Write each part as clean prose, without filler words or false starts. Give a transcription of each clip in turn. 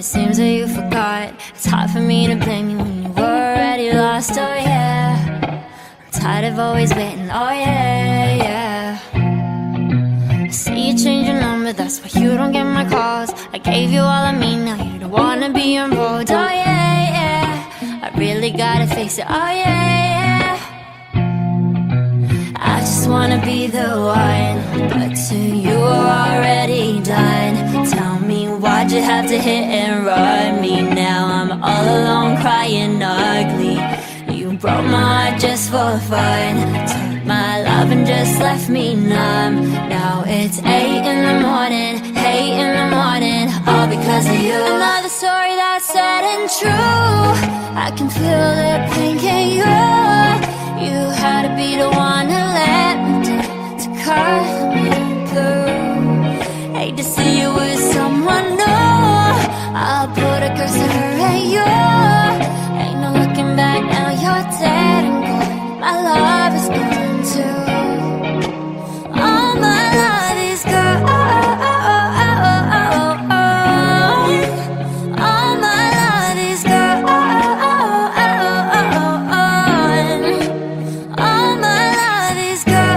it seems that you forgot. It's hard for me to blame you when you were already lost, oh yeah. I'm tired of always waiting, oh yeah, yeah. I see you change your number, that's why you don't get my calls. I gave you all of me, now you don't wanna be involved, oh yeah, yeah. I really gotta face it, oh yeah, yeah. I just wanna be the one, but to you are already done. Tell me why'd you have to hit and run me? Now I'm all alone crying ugly. You broke my heart just for fun, took my love and just left me numb. Now it's 8 in the morning, 8 in the morning, all because of you. Another story that's sad and true. I can feel the pain, can you? You had to be the one to let me down, to cut me through. Hate to see you with someone new. I'll put a curse to her and you. Ain't no looking back now, you're dead and gone. My love is gone too. All my love is gone. All my love is gone. All my love is gone.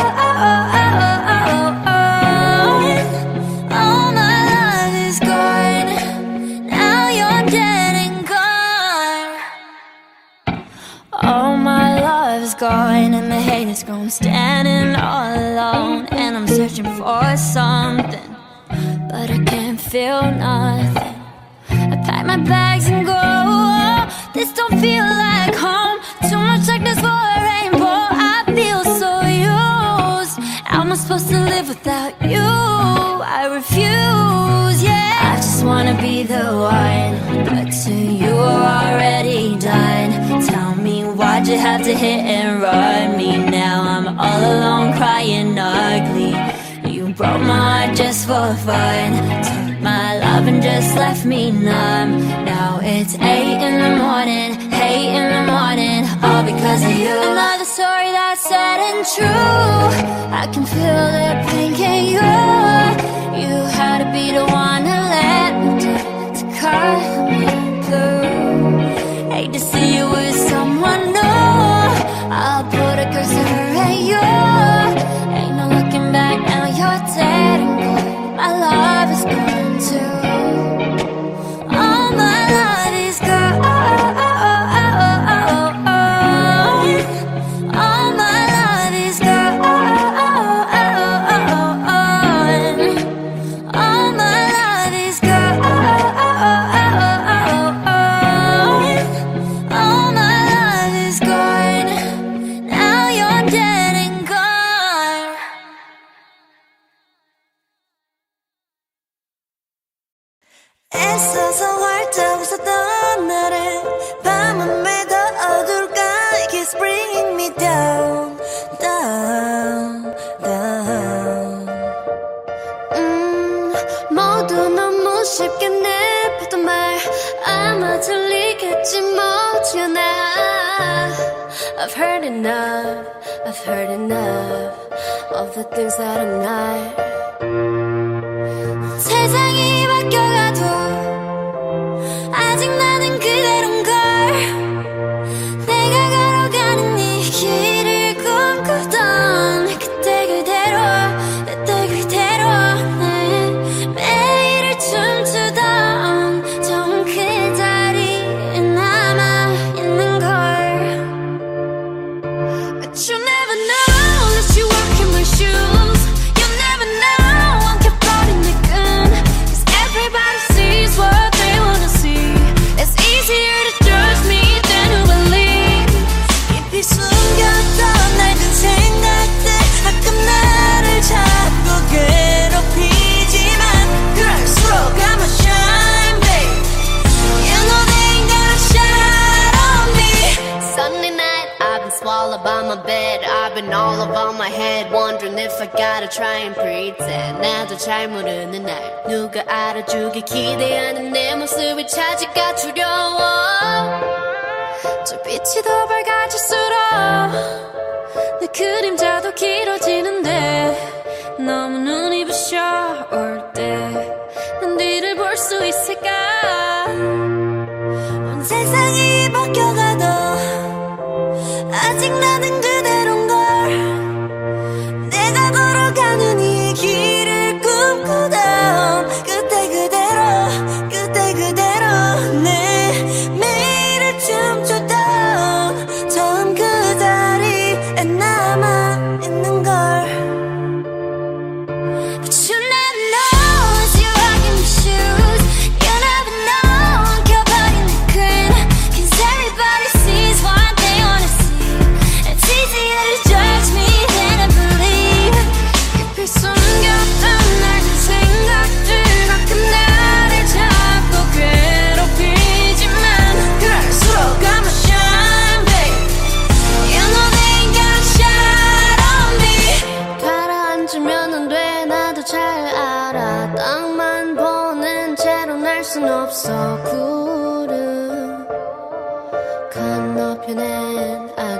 All my love is gone. Now you're dead and gone. All my love is gone, and the hate is gone. Standing all alone, and I'm searching for something, but I can't feel nothing. I pack my bags and go. This don't feel like home. Too much darkness for a rainbow. I feel so used. How am I supposed to live without you? I refuse, yeah. I just wanna be the one, but to you are already done. Tell me why'd you have to hit and run me? Now I'm all alone crying ugly. You broke my heart just for fun, took my love and just left me numb. Now it's 8 in the morning, 8 in the morning, all because of you. Another story that's sad and true. I can feel the pain, can you? You had to be the one to let me down, to cut me through. Hate to see you with someone new. I'll put a curse to her and you. Ain't no looking back now, you're dead and gone. My love is gone too. All my love is gone. All my love is gone. All my love is gone. All my love is gone. Now you're dead and gone. 애써서 활짝 웃었던 날에 밤은 왜 더 어두울까? It keeps bringing me down, down, down. 모두 너무 쉽게 내뱉던 말 아마 들리겠지 못지않아. I've heard enough, I've heard enough of the things that I'm not. 세상이 바뀌어가도 아직 나는 그대로인걸. 내가 걸어가는 이 길을 꿈꾸던 그때 그대로, 그때 그대로. 매일을 춤추던 좋은 그 자리에 남아있는걸. But you never know unless you walk in my shoes. You never know I'm kept out in the gun. Cause everybody sees what they wanna see. It's easier to judge me than to believe. 깊이 숨겼던 낡은 생각들 가끔 나를 자꾸 괴롭히지만 그럴수록 I'ma shine, babe. You know they ain't gonna shine on me. Sunday night, I've been swallowed by my bed. I've been all over my head, wondering if I gotta try and pretend. 나도 잘 모르는 날 누가 알아주길 기대하는 내 모습이 차지가 두려워. 저 빛이 더 밝아질수록 내 그림자도 길어지는데 너무 눈이 부셔 올 때 난 뒤를 볼 수 있을까?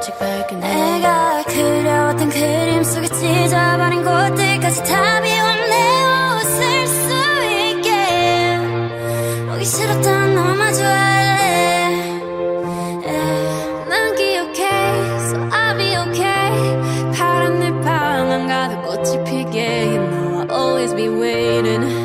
조금씩 밝은 내가 그려왔던 그림 속에 찢어버린 곳들까지 다 비운 내 옷을 수 있게 보기 싫었던 너마저 할래. 난 기억해 So I'll be okay. 파란 늘 방안 가득 꽃이 피게 You know I'll always be waiting.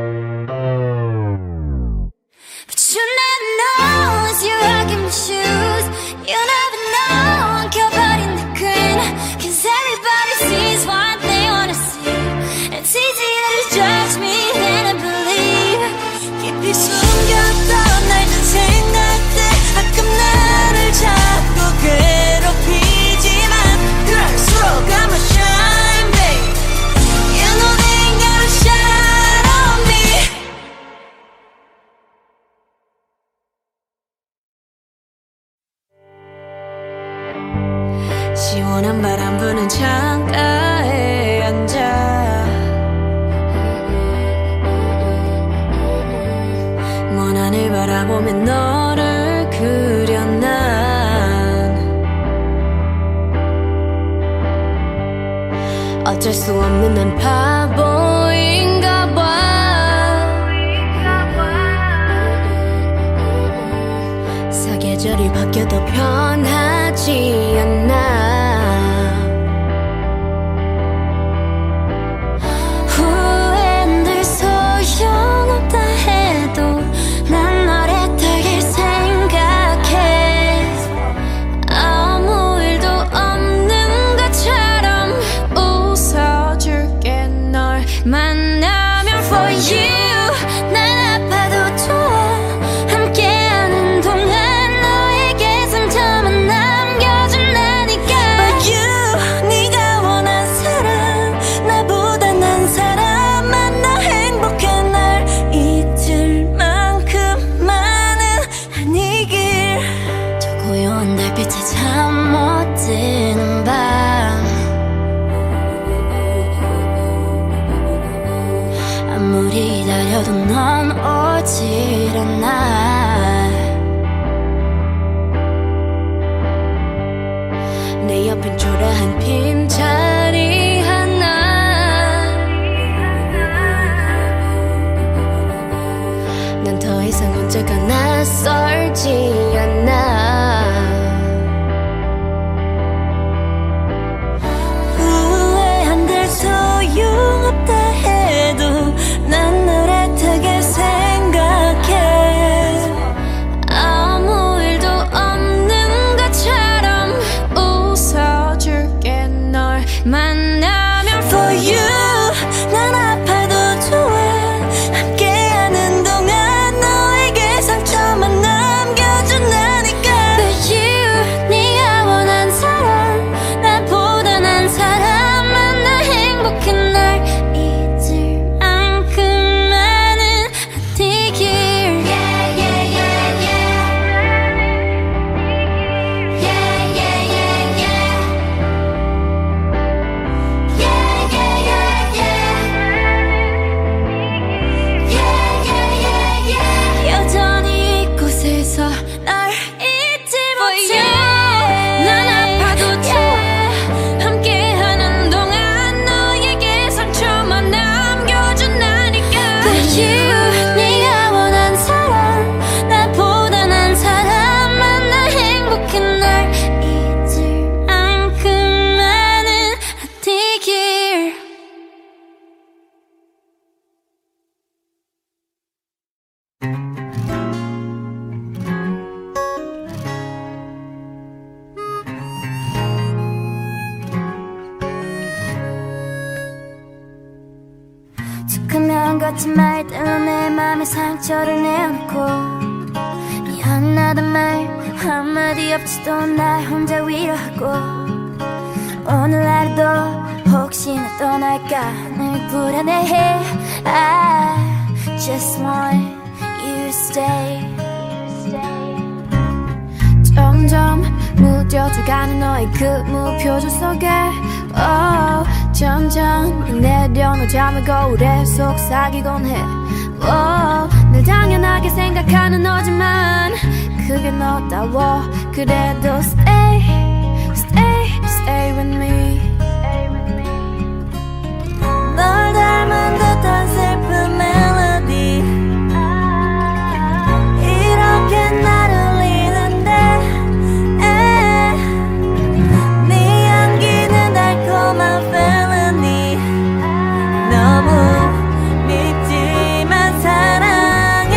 You're rocking my shoes. You never know. 엉켜버린 the green. Cause everybody sees what they wanna see. It's easier to judge me than to believe. 깊이 숨겼던 날 든 생각들 가끔 나를 자꾸 괴롭히지만 그럴수록 I'm a shine babe. You know they ain't gonna shine on me. 시원한 바람 부는 창가에 앉아 먼 하늘 바라보며 너를 그려 난 어쩔 수 없는 난 바보인가 봐 사계절이 바뀌어도 변하지 않아 만나면 for you 난 아파도 좋아 함께하는 동안 너에게 상처만 남겨준다니까 But you 네가 원한 사람 나보다 난 사람만 나 행복해 날 잊을 만큼만은 아니길 저 고요한 달빛에 잠 못 드는 밤 아무리 기다려도 넌 오질 않아 내 옆엔 초라한 빈자리 하나 난 더 이상 혼자가 낯설지 않아 후회한들 소용없다 해도 난 널 애타게 생각해 아무 일도 없는 것처럼 웃어줄게 널 만나면 for you 난 아파도 좋아 함께하는 동안 너에게 상처만 남겨준다니까 But you 네가 원한 사람 나보다 난 사람만 나 행복해 날 잊을 여전히 이곳에서 널 잊지 못해 난 아파도 좋아 함께하는 동안 너에게 상처만 남겨준다니까 But you 네가 원한 사람 나보다 난 사람만 나 행복해 날 잊을 만큼만은 아니길 툭하면 거친 말들로 내 맘에 상처를 내어놓고 미안하단 말 한마디 없이도 날 혼자 위로하고 오늘 하루도 혹시나 떠날까 늘 불안해해 I just want you to stay 점점 무뎌져가는 너의 그 무표정 속에 점점 내려놓자면 거울에 속삭이곤 해 늘 당연하게 생각하는 너지만 그게 너다워 그래도 stay Stay with me. 널 닮은 듯한 슬픈 멜로디 이렇게 나를 울리는데 네 향기는 달콤한 felony 너무 밉지만 사랑해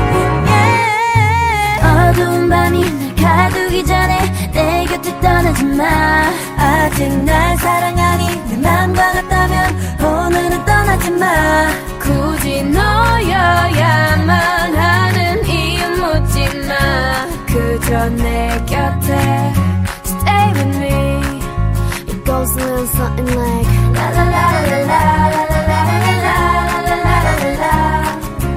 어두운 밤이 날 가두기 전에 내 곁을 떠나지 마 아직 날 사랑하니 내 맘과 같다면 오늘은 떠나지 마 굳이 너여야만 하는 이유 묻지 마 그저 내 곁에 Stay with me It goes a little something like La la la la la la la la la la la la la la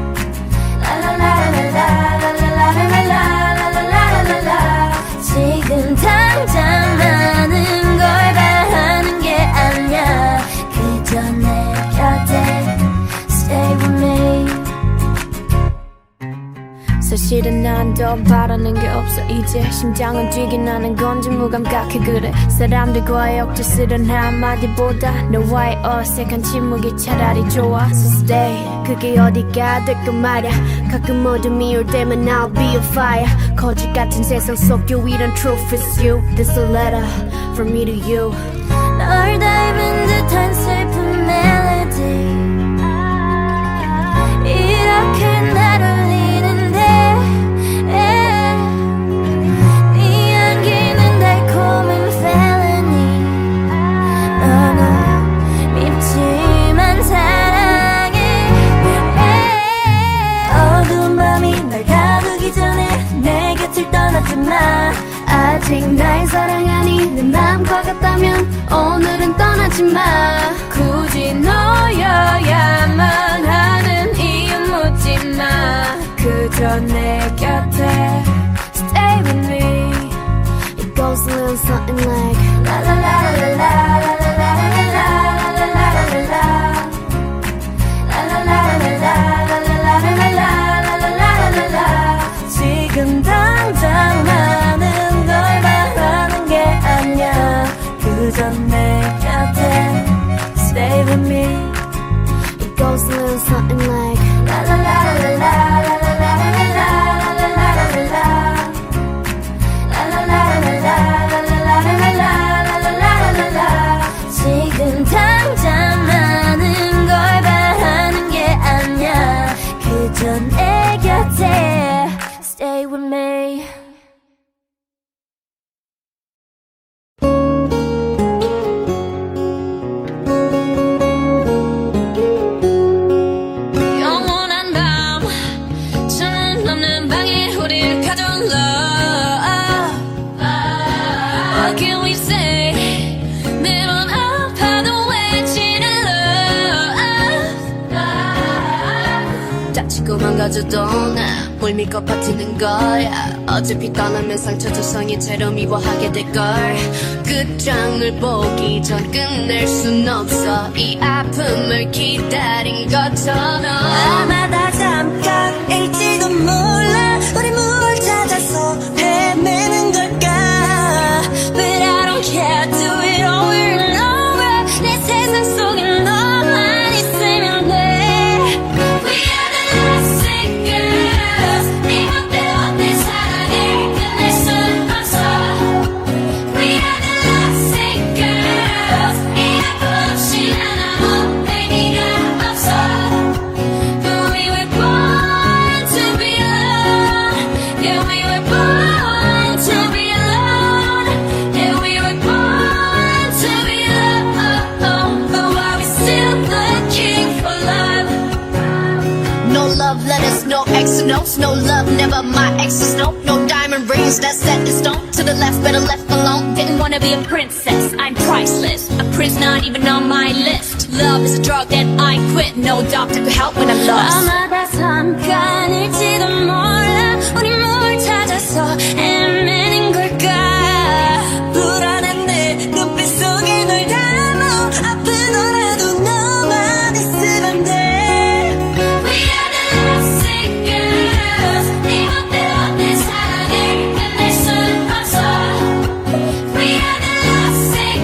지금 당장 나는 걸 바라는 게 아니야 그저 내 곁에 Stay with me 사실은 난 더 바라는 게 없어 이제 심장은 뛰긴 하는 건지 무감각해 그래 사람들과의 억지 쓰던 한마디보다 너와의 어색한 침묵이 차라리 좋아 So stay 그게 어디가 될까 말야 가끔 어둠이 올 때면 I'll be a fire 거짓 같은 세상 속 유일한 truth is you This a letter from me to you 널 닮은 듯한 슬픈 멜로디 이렇게 날 울리는데 네 향기는 달콤한 felony 너무 밉지만 사랑해 어두운 밤이 날 가두기 전에 내 곁을 떠나지 마 아직 날 사랑하니 내 맘과 같다면 오늘은 떠나지 마 굳이 너여야만 하는 이유 묻지 마 그저 내 곁에 Stay with me It goes a little something like La la la la la la la la la la la la la La la la la la la la la la la la 지금 당장 나는 걸 바라는 게 아니야 그저 내 곁에 Stay with me It goes a little something like La la la la la la la la la la la la La la la la la la la la la la 지금 당장 나는 걸 바라는 게 아니야 그저 내 곁에 Stay with me 영원한 밤 창문 없는 방에 우릴 가둔 love What can we say 매번 아파도 외치는 love 다치고 망가져도 나 뭘 믿고 버티는 거야 어차피 떠나면 상처 조성이 채로 미워하게 될걸 끝장을 보기 전 끝낼 순 없어 이 아픔을 기다린 것처럼 아마 다 잠깐일지도 몰라 우리 뭘 찾아서 헤매는 걸까 But I don't care do it over and over 내 세상 속에 너만 있으면 돼 We are the last sick girls 네 맘대로 내 사랑을 끝낼 순 없어 We are the last sick girls 이 아픔 없이 난 아무 의미가 없어 But we were born to be alone Yeah we were born to be alone Yeah we were born to be alone But why we still looking for love No love letters, no X notes, no love, never my exes, no diamond rings that's set in stone. To the left, better left alone. Didn't wanna be a princess, I'm priceless. A prince not even on my list. Love is a drug that I quit. No doctor could help when I'm lost. 아마 다 잠깐일지도 몰라. 우리 뭘 찾아서 헤매는 걸까? 불안한 내 눈빛 속에 널 담아. 아프더라도 너만 있으면 돼. We are the last sick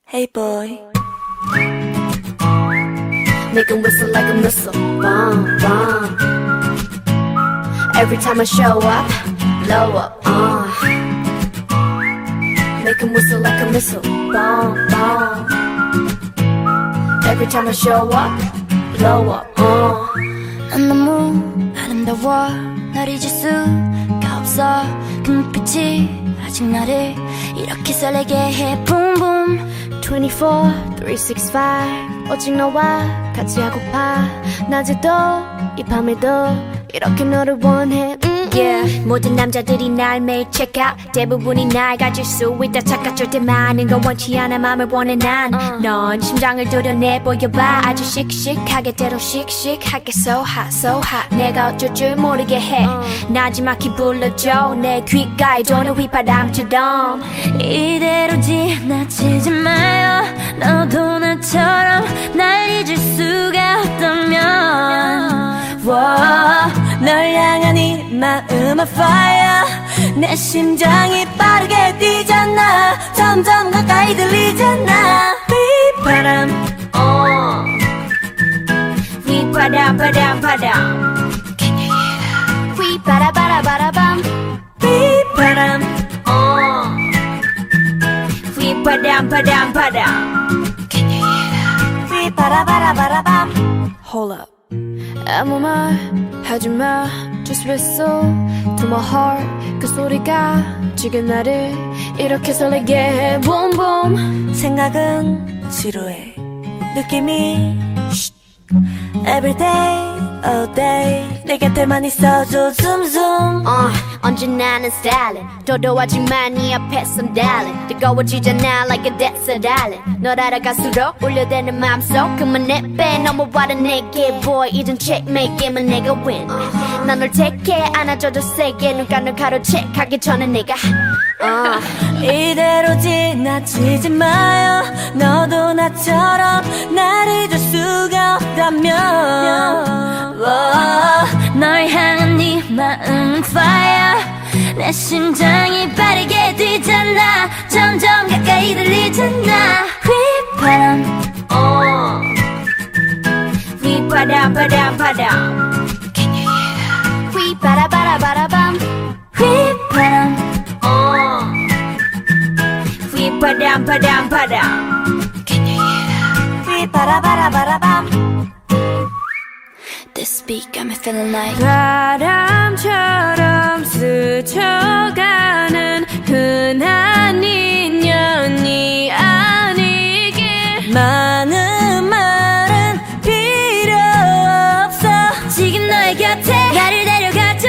Hey boy. Make him whistle like a missile. Bomb, bomb. Every time I show up, blow up. Make him whistle like a missile. Bomb, bomb. Every time I show up, blow up. 난 너무 아름다워 널 잊을 수가 없어 그 눈빛이 아직 나를 이렇게 설레게 해 Boom boom 24, 365 오직 너와 같이 하고파 낮에도 이 밤에도 이렇게 너를 원해 Yeah. 모든 남자들이 날 매일 check out 대부분이 날 가질 수 있다 착각 절대 많은 건 원치 않아 맘을 원해 난 넌 심장을 도려내 보여봐 아주 씩씩하게 때로 씩씩하게 So hot so hot 내가 어쩔 줄 모르게 해 나지막히 불러줘 내 귓가에 도는 휘바람처럼 이대로 지나치지 마요 너도 나처럼 날 잊을 수가 없다면 널 향한 이 마음 on fire 내 심장이 빠르게 뛰잖아 점점 가까이 들리잖아 휘바람 휘바람 바람 바람 Can you hear that? 휘바라바라바라밤 휘바람 휘바람 바람 바람 Can you hear that? 휘바라바라바라밤 Hold up 아무 말 하지마 Just whistle to my heart 그 소리가 지금 나를 이렇게 설레게 해 Boom boom 생각은 지루해 느낌이 Every day, all day 내 곁에만 있어줘 zoom zoom 언제나는 stylin' 도도하지만 네 앞에선 darling 뜨거워지잖아 like a desert island 널 알아갈수록 울려대는 맘속 그만 내빼 넘어와라 내게 boy 이젠 checkmate 게임은 내가 win 난 널 택해 안아줘도 세게 눈 가로채 가기 전에 내가 이대로 지나치지 마요 너도 나처럼 날 잊을 수가 없다면 널 향한 네 마음은 fire 내 심장이 빠르게 뛰잖아 점점 가까이 들리잖아 휘바람 휘바람 바람 바람 Can you hear that? 휘바라바라바라밤 휘바람 휘바람 바람 바람 Can you hear that? 휘바라바라바라밤 This beat got me feeling like 바람처럼 스쳐가는 흔한 인연이 아니길 많은 말은 필요 없어 지금 너의 곁에 나를 데려가줘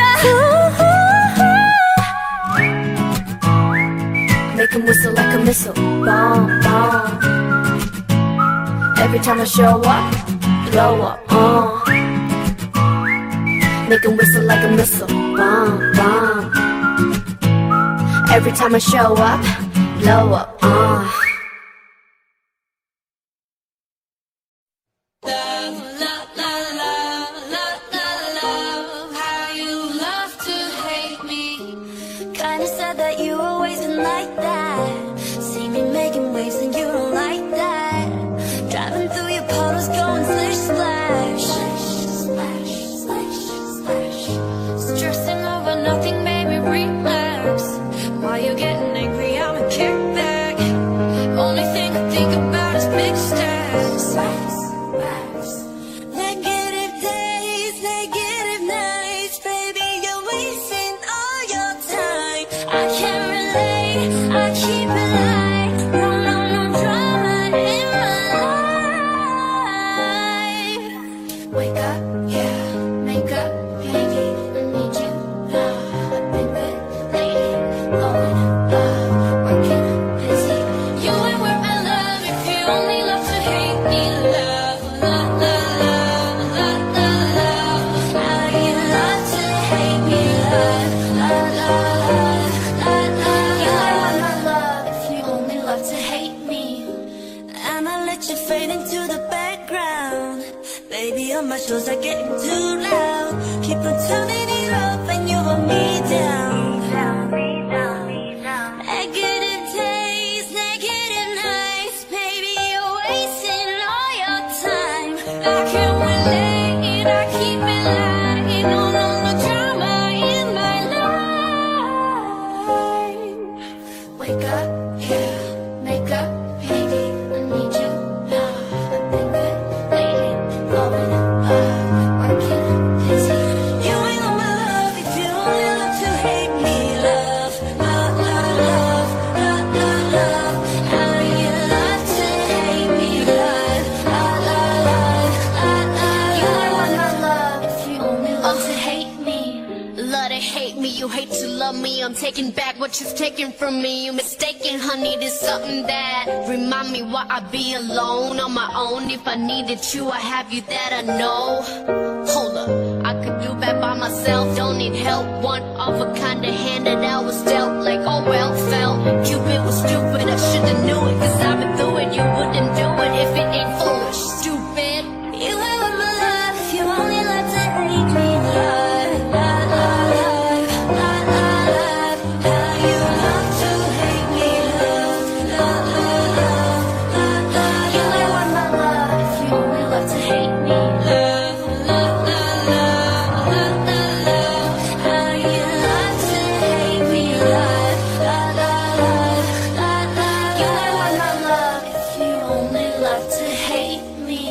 Make him whistle like a missile Bomb, bomb Every time I show up Blow up, Make him whistle like a missile Bomb, bomb Every time I show up Blow up, Kinda sad that you always been like that See me making waves and you don't like that Driving through your puddles going slish splash Splash, splash, splash Stressing over nothing, baby, relax While you're getting angry, I'ma kick back Only thing I think about is big stacks Negative days, negative nights Baby, you're wasting all your time I can't relate, I keep it light No, no, no drama in my life Wake up, yeah, make up, baby I need you now I've been good lately, going up, working busy You ain't worth my love if you only love to hate me Love, love, love, love, love, love, love Now you love to hate me Love, love, love, love, love You ain't worth my love if you only love to hate me And I let you fade into the background Baby, all my shows are getting too loud Keep on turning it up and you want me down Negative days, negative nights, baby I'm taking back what you've taken from me. You're mistaken, honey, there's something that remind me why I'd be alone on my own. If I needed you, I have you that I know. Hold up, I could do bad by myself, don't need help. One of a kind of hand that I was dealt, like oh well felt. Cupid was stupid, I should've knew it, cause I've been through it. You wouldn't do it if it ain't foolish, stupid. You ain't my love if you only love to hate me. Love, love, love, love, love, love. How you love to hate me. Love, love, love, love, love, love. You ain't want my love if you only love to hate me. Love, love, love, love, love, love, love. How you love to hate me. Love, love, love, love, love, love. You ain't want my love if you only love to hate me.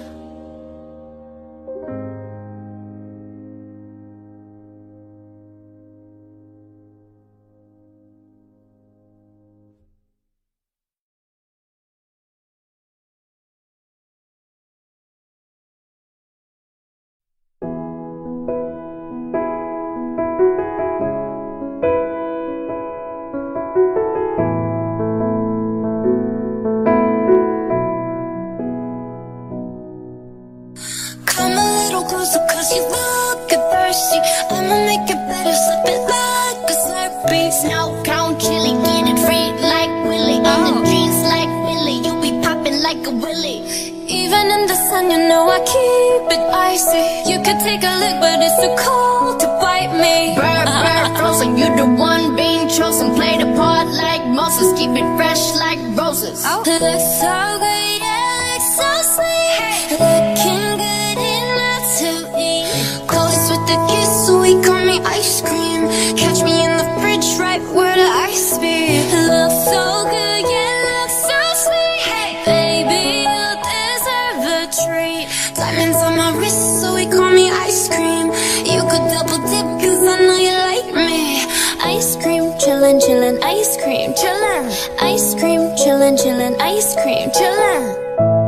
Come a little closer cause you look thirsty. I'ma make it better, slip it like a Slurpee. Snow count chili, get it free like Willy. In the jeans like Billy, you be popping like a Willy. Even in the sun, you know I keep it icy. You could take a lick, but it's too cold to bite me. Bird, bird, frozen, you the one being chosen. Play the part like Moses, keep it fresh like roses. Looks so good, yeah, looks so sweet. Looking good enough to eat. Coldest with the kiss, so he call me ice cream. Catch me in the fridge, right where the ice be. Looks so good, yeah, looks so sweet. Baby, you deserve a treat. Diamonds on my wrist, so he call me ice cream. You could double dip, cause I know you like me. Ice cream, chillin', chillin', ice cream, chillin'. Ice cream, chillin', chillin', ice cream, chillin'.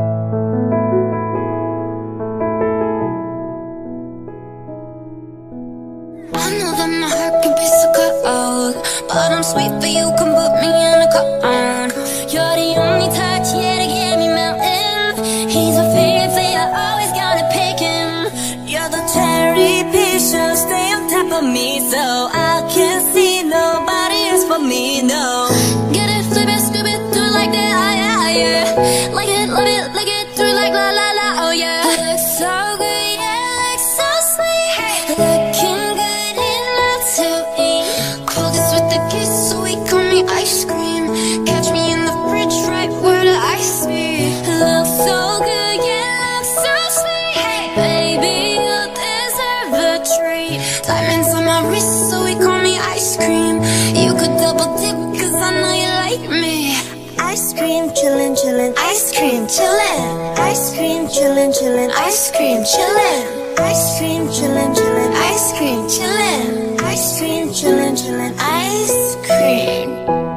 I know that my heart can be so cold, but I'm sweet, but you can put me in a cone. You're the only touch, yeah, to get me melting. He's a favorite, I always gotta pick him. You're the cherry picture, stay on top of me, so I can see nobody else but me, no. Get it, flip it, scoop it, do it like that, yeah, yeah. Like it, love it, like it, do it like la la la, oh yeah. Looks so good, yeah, looks so sweet. Looking good enough to eat. Coldest with the kiss, so he call me ice cream. Catch me in the fridge, right where the ice be. Looks so good, yeah, looks so sweet. Baby, you deserve a treat. Diamonds on my wrist, so he call me ice cream. You could double dip, cause I know you like me. Ice cream, chillin', chillin', ice cream, chillin'. Ice cream, chillin', chillin', ice cream, chillin'. Ice cream, chillin', chillin', ice cream, chillin'. Ice cream, chillin', chillin', ice cream.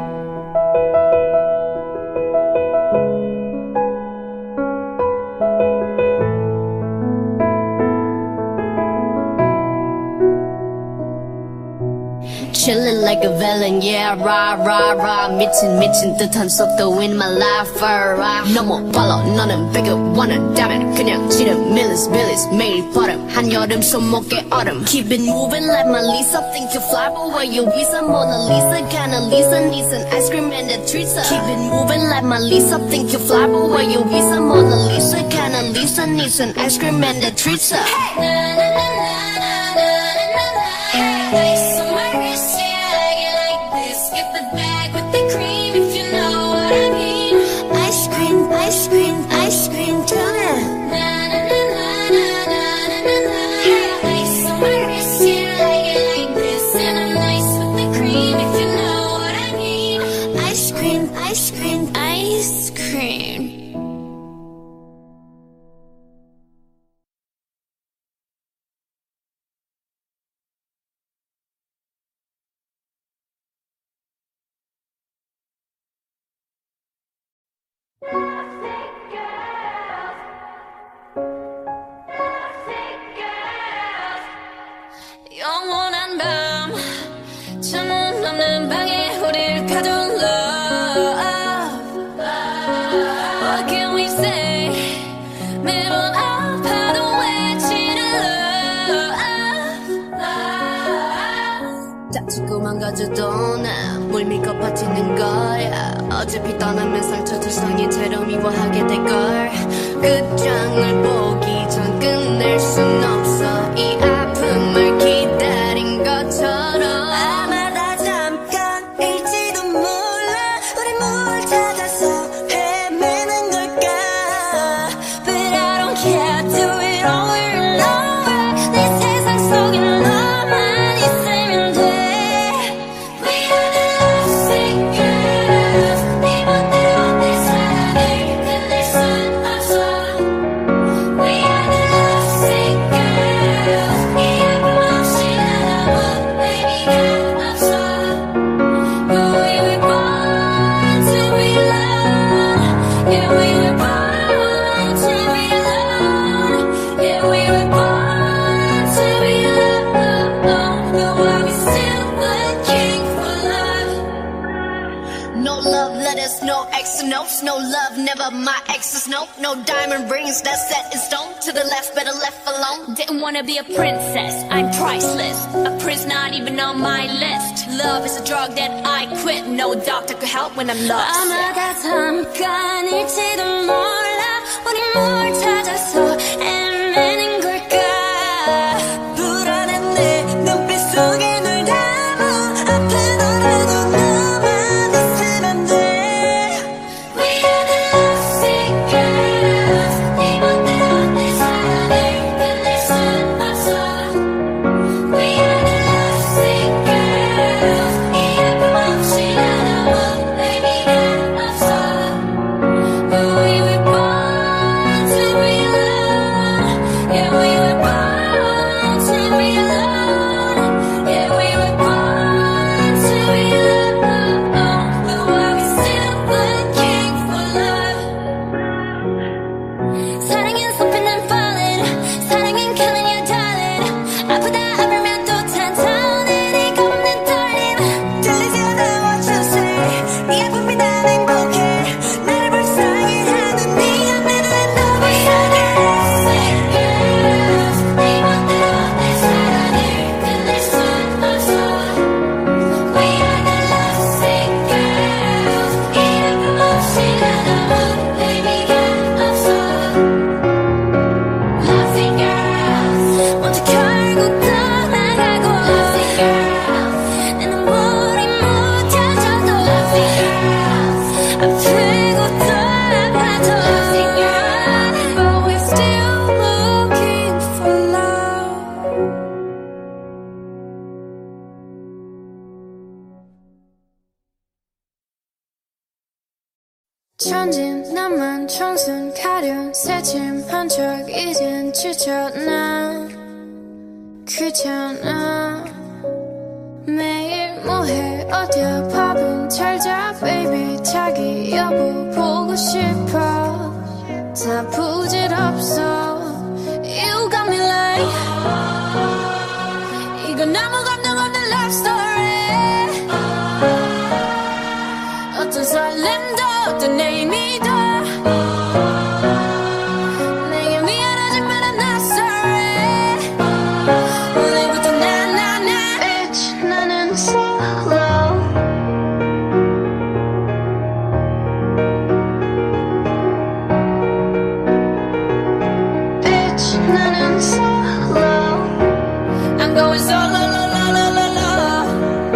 Chillin' like a villain, yeah, rah, rah, rah. 미친 듯한 속도 in my life, 너무 빨라, 너는 배그 원한다면 그냥 지름 밀리스, 매일 버름 한여름 손목에 얼음. Keep it moving like my Lisa, think you fly, but where you visa? Mona Lisa, kinda Lisa, needs an ice cream and a treat. Keep it moving like my Lisa, think you fly, but where you visa? Mona Lisa, kinda Lisa, needs an ice cream and a treat. Ice on my wrist, yeah, I get like this. Get the bag with the cream, if you know what I mean. Ice cream, ice cream, ice cream, chillin'. Na na na na na na na na na. Ice on my wrist, yeah, I get like this. And I'm nice with the cream, if you know what I mean. Ice cream, ice cream, ice cream. 영원한 밤, 잠 없는 없어도 난 물밀고 버티는 거야 어차피 떠나면 상처 투성이 채로 미워하게 될걸 끝장을 보기 전 끝낼 순 없어 이 아픔을 기다린 것처럼 아마 나 잠깐일지도 몰라 우리 뭘 찾아서 헤매는 걸까 But I don't care do it over and over 내 세상 속엔 너만 있으면 돼 We are the lovesick girls 네 멋대로 내 사랑을 끝낼 순 없어 We are the lovesick girls 이 아픔 없이 난 아무 의미가 없어 But we were born to be loved Yeah we were born to be loved Yeah we were born to be loved But why we still looking for love No love letters, no extra notes No love, never my exes, no No diamond rings, that's set in stone To the left, better left alone Didn't wanna be a princess, I'm priceless. A prince not even on my list. Love is a drug that I quit. No doctor could help when I'm lost. 아마 다 잠깐일지도 몰라 우리 뭘 찾아서 헤매는 걸까 불안한 내 눈빛 속에 널 담아 아프더라도 너만 있으면 돼 We are the lovesick girls 네 멋대로 내 사랑을 끝낼 순 없어 We are the lovesick girls 이 아픔 없이 난 아무 의미가 없어 But we were born to be loved Yeah we were born to be loved Yeah we were born to be loved But why we still looking for love 사랑은 something I'm falling 사랑은 coming your darling 아프다 아프면 또 탄탄해 네가 없는 떨림 들리지 않아 what you say 네 아픔이 난 행복해 나를 불쌍해 하는 네가 내 눈에 너 We are the lovesick girls 네 멋대로 내 사랑을 끝낼 순 없어 We are the lovesick girls 이 아픔 없이 난 아무 의미가 없어 Lovesick girls 먼저 결국 떠나가고 Lovesick girls 내 눈물이 묻혀져도 Lovesick girls 아프고 또 아파도 Lovesick girls But we're still looking for love 천진 나만 청순 가련 새침한 척 이젠 지쳤나 귀찮아 매일 뭐해 어디야 밥은 잘자 baby 자기 여보 보고 싶어 다 부질없어 You got me like 이건 아무 감동 없는 love story 어떤 설렘도 어떤 의미도 내게 미안하지만 I'm not sorry 오늘부터 나 Bitch 나는 solo Bitch 나는 solo I'm going solo lo, lo, lo, lo, lo.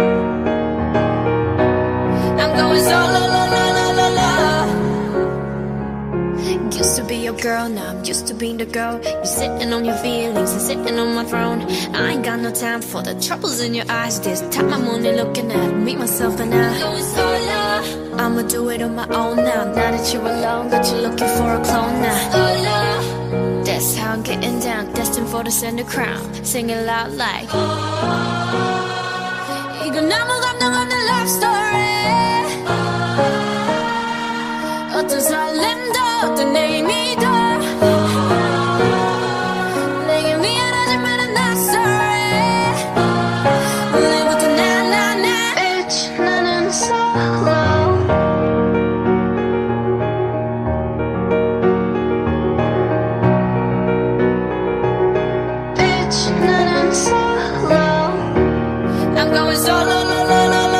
I'm going solo lo, lo, lo, lo, lo. Used to be your girl, now I'm used to being the girl. You're sitting on your feelings and sitting on my throne. I ain't got no time for the troubles in your eyes. This time I'm only looking at me, myself, and I. Going solo. I'ma do it on my own now. Now that you're alone, got you looking for a clone now. Solo. That's how I'm getting down, destined for the center crown. Singing loud like. 이건 아무 감동 없는 love story. 어떤 설렘도 어떤 의미도 내게 미안하지만 I'm not sorry 오늘부터 나 Bitch 나는 solo Bitch 나는 solo I'm going solo lo, lo, lo, lo.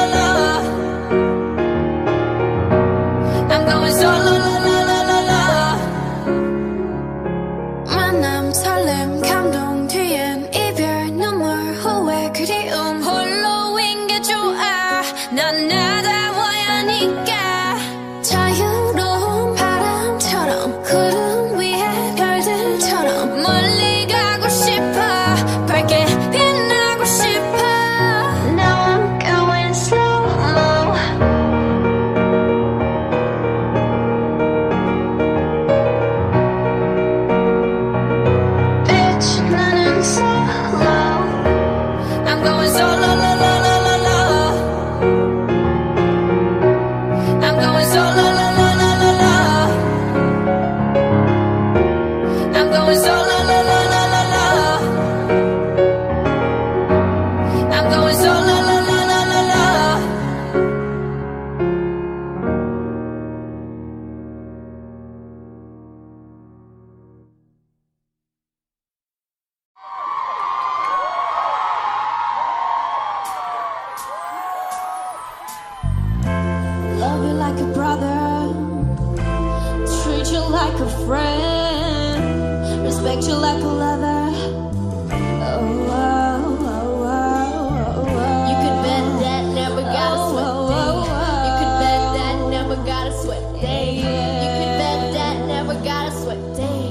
like a friend, respect you like a lover. Oh, oh, oh, oh, oh. You could bet that never got a sweat day. You could bet that never got a sweat day. You could bet that never got a sweat day.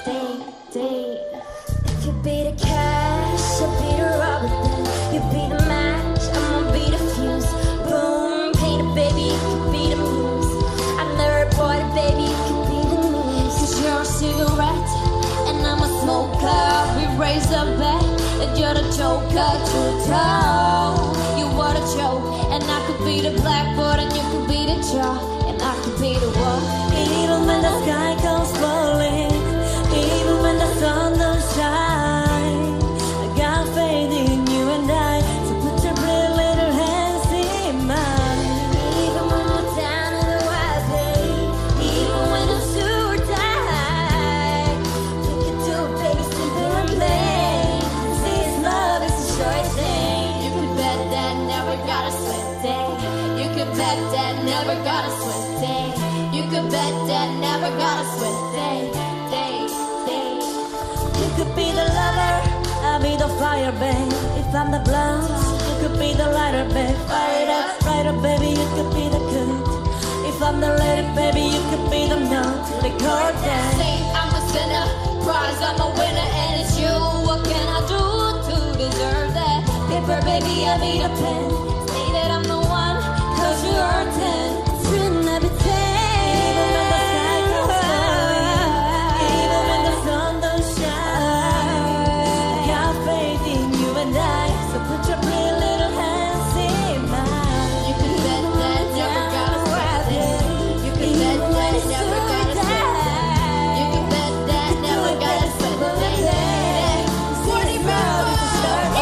If you be the cash, I'll be the rubber band. You be the match, I'ma be the fuse. Boom, paint a baby, you could be the muse. I'm the reporter, baby, you could be the news. Cause you're a cigarette, and I'm a smoker. We raise a bet, and you're the joker. True tone, you are the joke. And I could be the blackboard, and you could be the chalk. And I could be the one. Even when the sky goes falling, even when the sun don't shine, I got faith in you and I. So put your pretty little hands in mine. Even when we're down in the wild day, even when I'm too tired, we can do it, baby, simple and plain. This love is a short thing. You could bet that never got a sweat day. You could bet that never got a sweat day. You could bet that never got a sweat day. You could be the lover, I'll be the fire, babe. If I'm the blunt, you could be the lighter, babe. Fire it up, brighter, baby, you could be the good. If I'm the lady, baby, you could be the note. Record that. Say I'm a sinner, prize I'm a winner, and it's you. What can I do to deserve that? Paper, baby, I'll be the pen. Say that I'm the one, cause you are 10. It's written every 10. Even when the sun don't shine, I got faith in you and I. So put your pretty little hands in mine. You could bet that never got a sweat day. You could bet that never got a sweat day. You could bet that never got a sweat day. 40 rounds,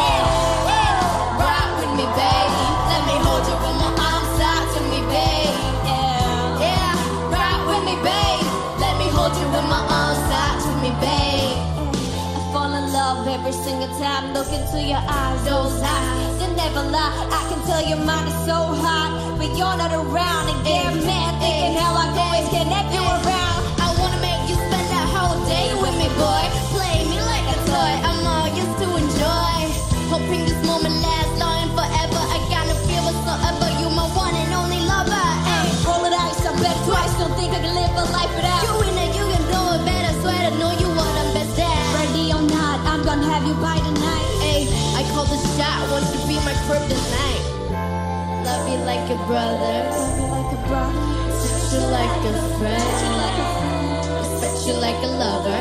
rock with me, baby. Let me hold you with my arms out to me, baby. Yeah, rock with me, baby. Let me hold you with my arms out to me, baby. I fall in love every single time. Look into your eyes, those eyes, they never lie. I can tell your mind is so hot, but you're not around. And get mad thinking how I can always connect you around. I wanna make you spend that whole day with me, boy. Play me like a toy, I'm all used to enjoy. Hoping this moment lasts long and forever. I gotta feel whatsoever. You my one and only lover. Ay, Roll it out, I bet twice. Don't think I can live a life without you in it, you can do it better. Swear to know you are the best at. Ready or not, I'm gonna have you by tonight. Ay, I call the shot. Want you to be my crib tonight. Love you like a brother. Love you like a brother, Treat you like a friend. like a friend. Respect you like a lover.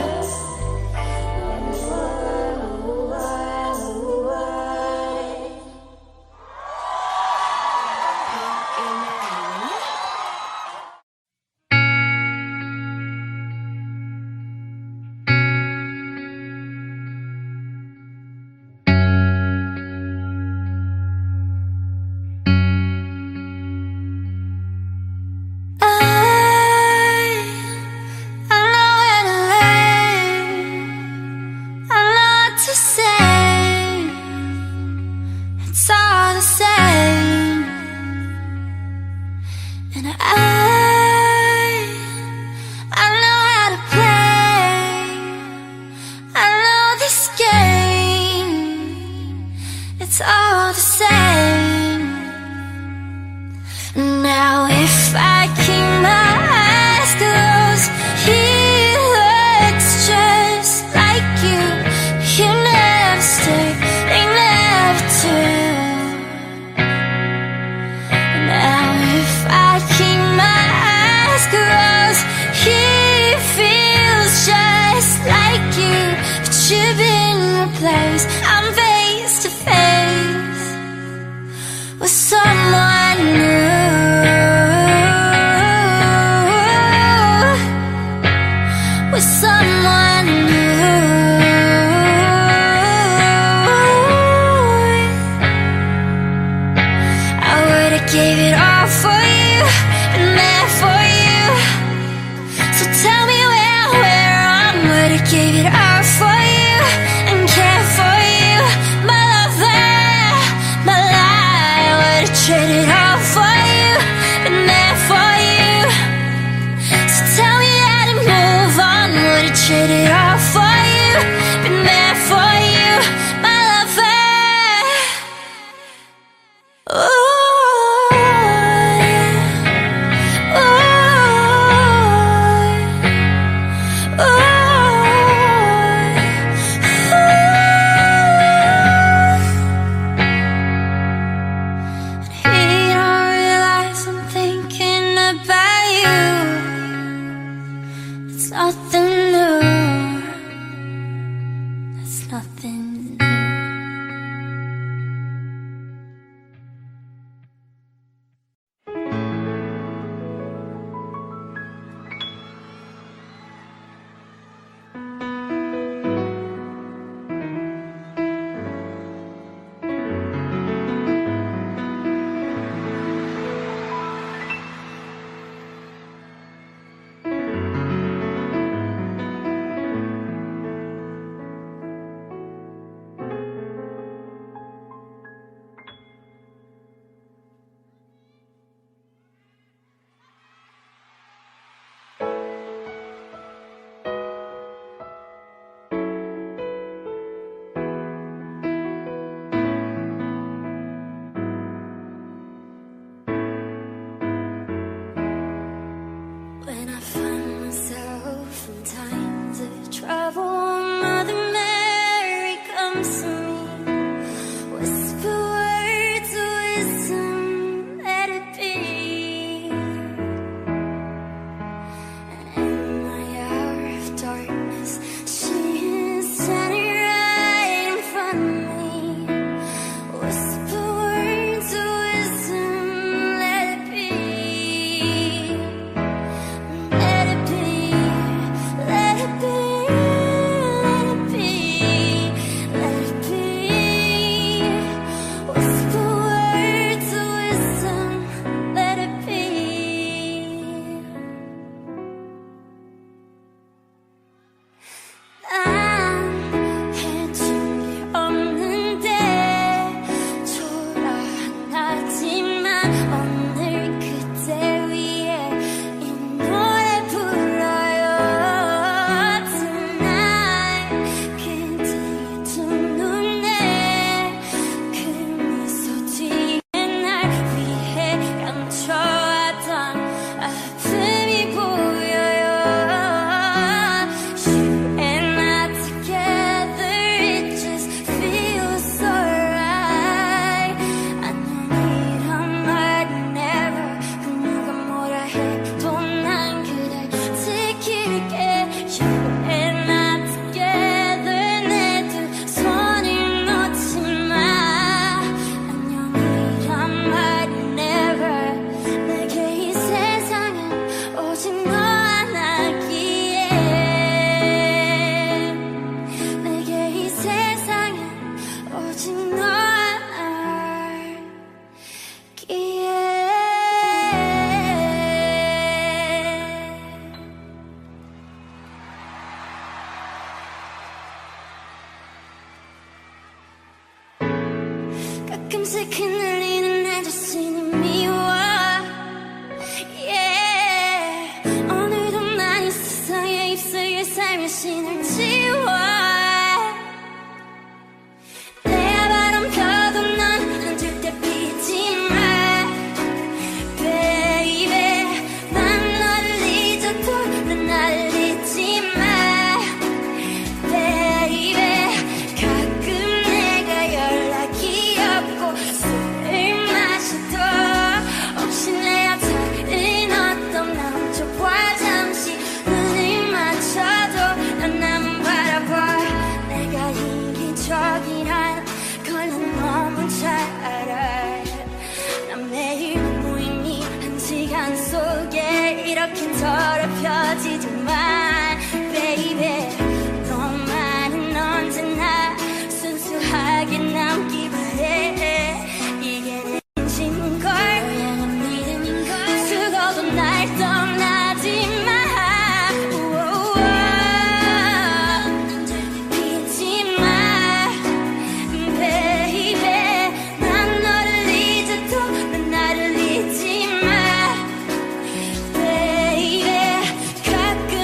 It's all the same. Now if I keep my eyes closed, he looks just like you. You never stay, they never do. Now if I keep my eyes closed, he feels just like you. But you've been replaced. I'm face to face with someone new, with someone new. I would've gave it all for you, been there for you. So tell me where I'm, would've gave it all for you and care for you. My lover, my life, would've traded all for you, been there for you. So tell me how to move nothing new. That's nothing new. When I find myself in times of trouble, Mother Mary comes to me, whisper words of wisdom, let it be. And in my hour of darkness, she is standing right in front of me, whisper words of wisdom, let it be. Let it be, let it be, let it be, let it be. Whisper words of wisdom, let it be. 난 해준 게 없는데 초라하지만 오늘 그대 위해 이 노래 불러요. Tonight 그대의 두 눈에 그 미소 뒤에 날 위해 감춰왔던 아픔이 보여요. You and I together, it just feels so right. 안녕이란 말은 never, 그 누가 뭐라 해도 난 그댈 지킬게. You and I together, 내 두 손을 놓지 마. 안녕이란 말은 never, 내게 이 세상은 오직 너 하나기에. 내게 이 세상은 오직 너 하나기에. 가끔씩 흔들리는 내 자신이 미워. Yeah. 오늘도 난 이 세상에 입술을 살며시 날 지워. 내가 바람 펴도 넌 절대 피지 마. Baby, 난 너를 잊어도 난 나를 잊지 마. Baby, 가끔 내가 연락이 없고 술을 마셔도 혹시나 다른 어떤 남자와 잠시 눈을 맞춰도 난 나만 바라봐. 내가 이기적이란 걸 난 너무 잘 알아. 난 매일 무의미한 시간 속에 이렇게 더럽혀지지만 Baby, 너만은 언제나 순수하게 남기 바래. 이게 내 진심인걸, 널 향한 믿음인걸. 죽어도 날 떠나지 마. 난 절대 피지 마. Baby, 난 너를 잊어도 난 나를 잊지 마. Baby, 가끔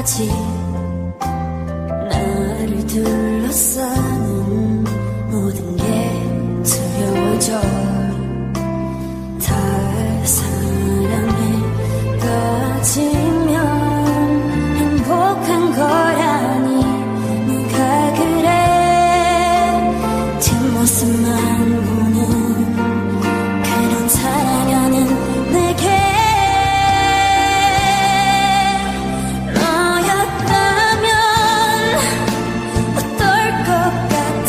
때까지 나를 둘러싸는 모든 게 두려워져. 다 사랑에 빠지면 행복한 거라니 누가 그래. 뒷모습만 보는 그런 사랑하는 내게 너였다면 어떨 것 같아.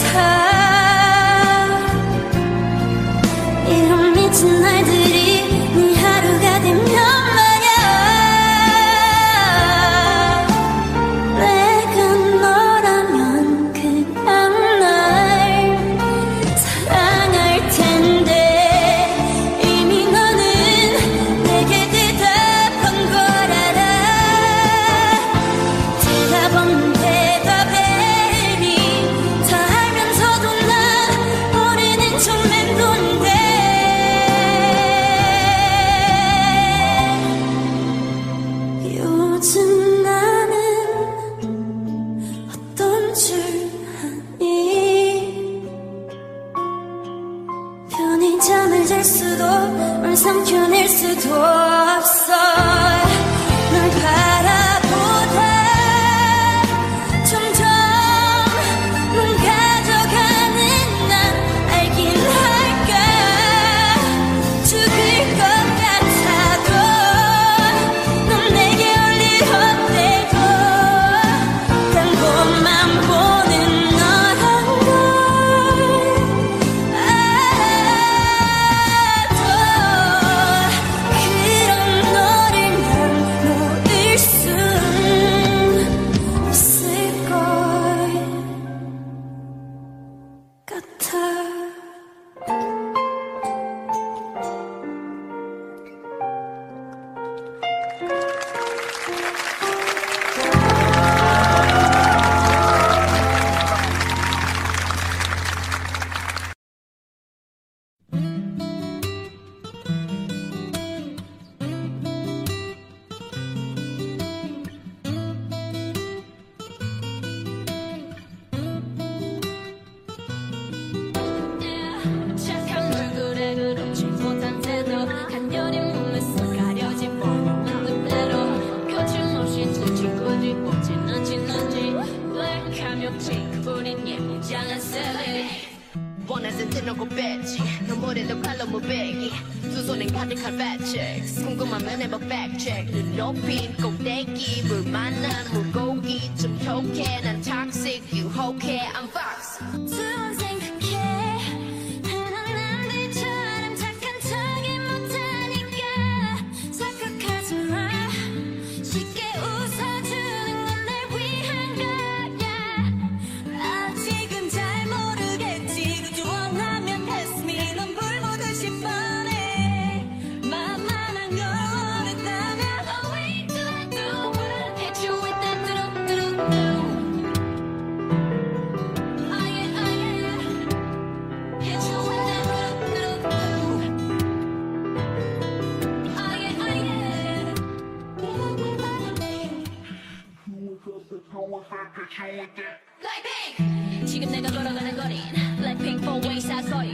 이런 미친 날들이 네 하루가 되면 말야. 내가 너라면 그냥 날 사랑할 텐데. 이미 너는 내게 대답한 걸 알아. 대답 없는 대답에 다 알면서도 난 모르는 척 맴도는데. 요즘 나는 어떤 줄 아니. 편히 잠을 잘 수도 널 삼켜낼 수도 없어. 널 바라보다 점점 눈 가져가는 난 알긴 할까. 죽을 것 같아도 넌 내게 올 일 없대도 단 것만 보는 너란 걸 알아도 그런 너를 난 놓을 순 없을 것 같아. 착한 얼굴에 그렇지 못한 태도 간절히 몸에서 가려진 뻔한 그대로 거침없이 지치고 뒤집어지는 지는지 블랙하며 핑크불인 예민장한 셀리. 원하는 대놓고 뺐지 눈물에도 칼로 무배기 두 손엔 가득한 팩트 궁금하면 해봐 팩트체크 눈 높인 꼭대기 물 만난 물고기 좀 톡해 난 toxic 유혹해 I'm fox. 두번 생각해. 흔한 남들처럼 착한 척이 못하니까 착각하지 마. 쉽게 웃어주는 건 날 위한 거야. 아직은 잘 모르겠지. 그저 원하면 pass me. 넌 불보듯이 뻔해. 만만한 걸 원했다면 Oh wait till I do it. Hit you with that do-do-do-do. Oh yeah, oh yeah. Hit you with that do-do-do-do. Oh yeah, oh yeah. Blackpink. 지금 내가 걸어가는 거린 Blackpink 4-way 사거리